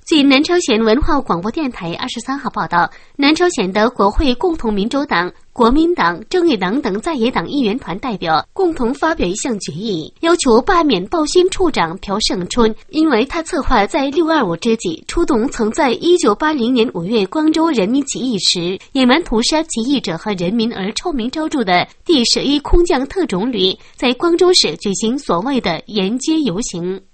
据南朝鲜文化广播电台23号报道，南朝鲜的国会共同民主党、国民党、正义党等在野党议员团代表共同发表一项决议，要求罢免报新处长朴胜春，因为他策划在6.25之际出动曾在1980年5月光州人民起义时野蛮屠杀起义者和人民而臭名昭著的第11空降特种旅，在光州市举行所谓的沿街游行。